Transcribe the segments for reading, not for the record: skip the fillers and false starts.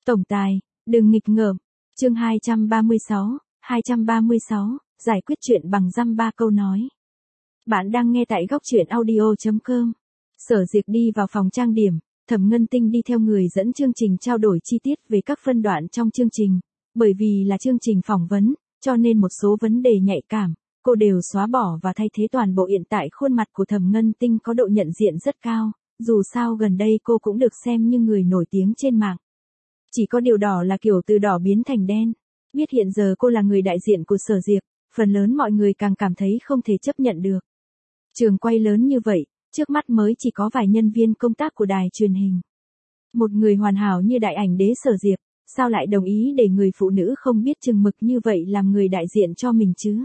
Tổng tài, đừng nghịch ngợm. Chương 236, giải quyết chuyện bằng dăm ba câu nói. Bạn đang nghe tại góc truyện audio.com. Sở Diệp đi vào phòng trang điểm, Thẩm Ngân Tinh đi theo người dẫn chương trình trao đổi chi tiết về các phân đoạn trong chương trình. Bởi vì là chương trình phỏng vấn, cho nên một số vấn đề nhạy cảm, cô đều xóa bỏ và thay thế toàn bộ. Hiện tại khuôn mặt của Thẩm Ngân Tinh có độ nhận diện rất cao, dù sao gần đây cô cũng được xem như người nổi tiếng trên mạng. Chỉ có điều đỏ là kiểu từ đỏ biến thành đen. Biết hiện giờ cô là người đại diện của Sở Diệp, phần lớn mọi người càng cảm thấy không thể chấp nhận được. Trường quay lớn như vậy, trước mắt mới chỉ có vài nhân viên công tác của đài truyền hình. Một người hoàn hảo như đại ảnh đế Sở Diệp, sao lại đồng ý để người phụ nữ không biết chừng mực như vậy làm người đại diện cho mình chứ?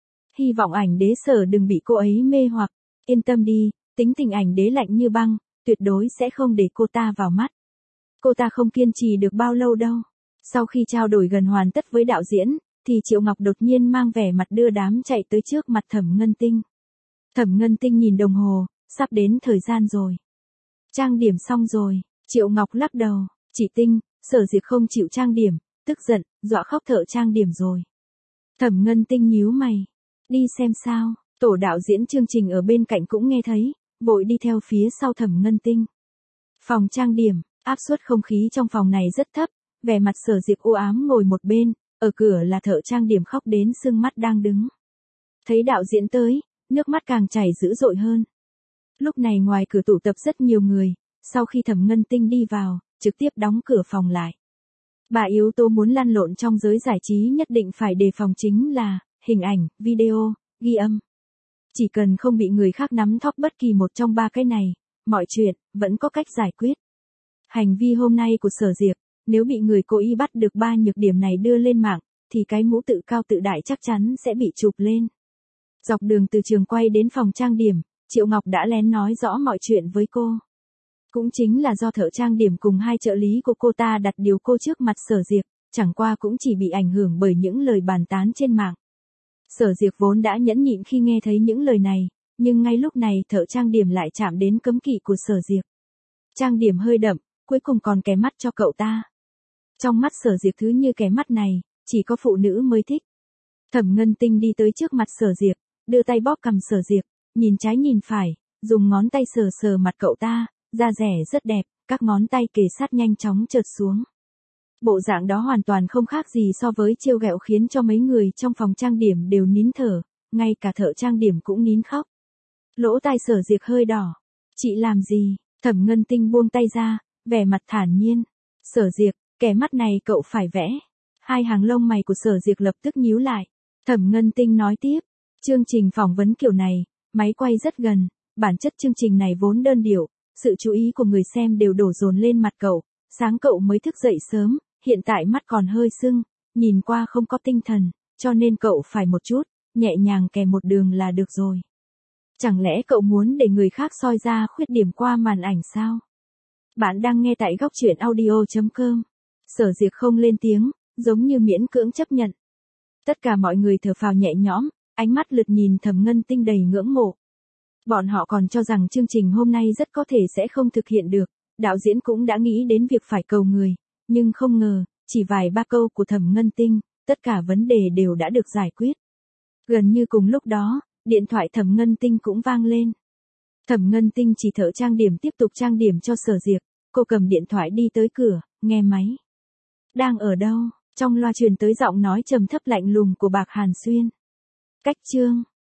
Hy vọng ảnh đế Sở đừng bị cô ấy mê hoặc. Yên tâm đi, tính tình ảnh đế lạnh như băng, tuyệt đối sẽ không để cô ta vào mắt. Cô ta không kiên trì được bao lâu đâu. Sau khi trao đổi gần hoàn tất với đạo diễn, thì Triệu Ngọc đột nhiên mang vẻ mặt đưa đám chạy tới trước mặt Thẩm Ngân Tinh. Thẩm Ngân Tinh nhìn đồng hồ, sắp đến thời gian rồi. Trang điểm xong rồi, Triệu Ngọc lắc đầu, chị Tinh, Sở Diệp không chịu trang điểm, tức giận, dọa khóc thợ trang điểm rồi. Thẩm Ngân Tinh nhíu mày, đi xem sao, tổ đạo diễn chương trình ở bên cạnh cũng nghe thấy, vội đi theo phía sau Thẩm Ngân Tinh. Phòng trang điểm, áp suất không khí trong phòng này rất thấp, vẻ mặt Sở Diệp u ám ngồi một bên, ở cửa là thợ trang điểm khóc đến sưng mắt đang đứng. Thấy đạo diễn tới, nước mắt càng chảy dữ dội hơn. Lúc này ngoài cửa tụ tập rất nhiều người, sau khi Thẩm Ngân Tinh đi vào, trực tiếp đóng cửa phòng lại. Bà yếu tố muốn lăn lộn trong giới giải trí nhất định phải đề phòng chính là hình ảnh, video, ghi âm. Chỉ cần không bị người khác nắm thóp bất kỳ một trong ba cái này, mọi chuyện vẫn có cách giải quyết. Hành vi hôm nay của Sở Diệp, nếu bị người cố ý bắt được ba nhược điểm này đưa lên mạng, thì cái mũ tự cao tự đại chắc chắn sẽ bị chụp lên. Dọc đường từ trường quay đến phòng trang điểm, Triệu Ngọc đã lén nói rõ mọi chuyện với cô. Cũng chính là do thợ trang điểm cùng hai trợ lý của cô ta đặt điều cô trước mặt Sở Diệp, chẳng qua cũng chỉ bị ảnh hưởng bởi những lời bàn tán trên mạng. Sở Diệp vốn đã nhẫn nhịn khi nghe thấy những lời này, nhưng ngay lúc này thợ trang điểm lại chạm đến cấm kỵ của Sở Diệp. Trang điểm hơi đậm, cuối cùng còn kẻ mắt cho cậu ta. Trong mắt Sở Diệp thứ như kẻ mắt này, chỉ có phụ nữ mới thích. Thẩm Ngân Tinh đi tới trước mặt Sở Diệp, đưa tay bóp cằm Sở Diệp, nhìn trái nhìn phải, dùng ngón tay sờ sờ mặt cậu ta, da rẻ rất đẹp, các ngón tay kề sát nhanh chóng trượt xuống. Bộ dạng đó hoàn toàn không khác gì so với trêu ghẹo khiến cho mấy người trong phòng trang điểm đều nín thở, ngay cả thợ trang điểm cũng nín khóc. Lỗ tai Sở Diệp hơi đỏ. Chị làm gì? Thẩm Ngân Tinh buông tay ra, vẻ mặt thản nhiên. Sở Diệp, kẻ mắt này cậu phải vẽ. Hai hàng lông mày của Sở Diệp lập tức nhíu lại. Thẩm Ngân Tinh nói tiếp, chương trình phỏng vấn kiểu này, máy quay rất gần, bản chất chương trình này vốn đơn điệu, sự chú ý của người xem đều đổ dồn lên mặt cậu, sáng cậu mới thức dậy sớm, hiện tại mắt còn hơi sưng, nhìn qua không có tinh thần, cho nên cậu phải một chút, nhẹ nhàng kè một đường là được rồi. Chẳng lẽ cậu muốn để người khác soi ra khuyết điểm qua màn ảnh sao? Bạn đang nghe tại góc truyện audio.com. Sở Diệp không lên tiếng, giống như miễn cưỡng chấp nhận. Tất cả mọi người thở phào nhẹ nhõm, ánh mắt lượt nhìn Thẩm Ngân Tinh đầy ngưỡng mộ. Bọn họ còn cho rằng chương trình hôm nay rất có thể sẽ không thực hiện được, đạo diễn cũng đã nghĩ đến việc phải cầu người, nhưng không ngờ, chỉ vài ba câu của Thẩm Ngân Tinh, tất cả vấn đề đều đã được giải quyết. Gần như cùng lúc đó, điện thoại Thẩm Ngân Tinh cũng vang lên. Thẩm Ngân Tinh chỉ thợ trang điểm tiếp tục trang điểm cho Sở Diệp, cô cầm điện thoại đi tới cửa, nghe máy. Đang ở đâu? Trong loa truyền tới giọng nói trầm thấp lạnh lùng của Bạc Hàn Xuyên. Cách chương.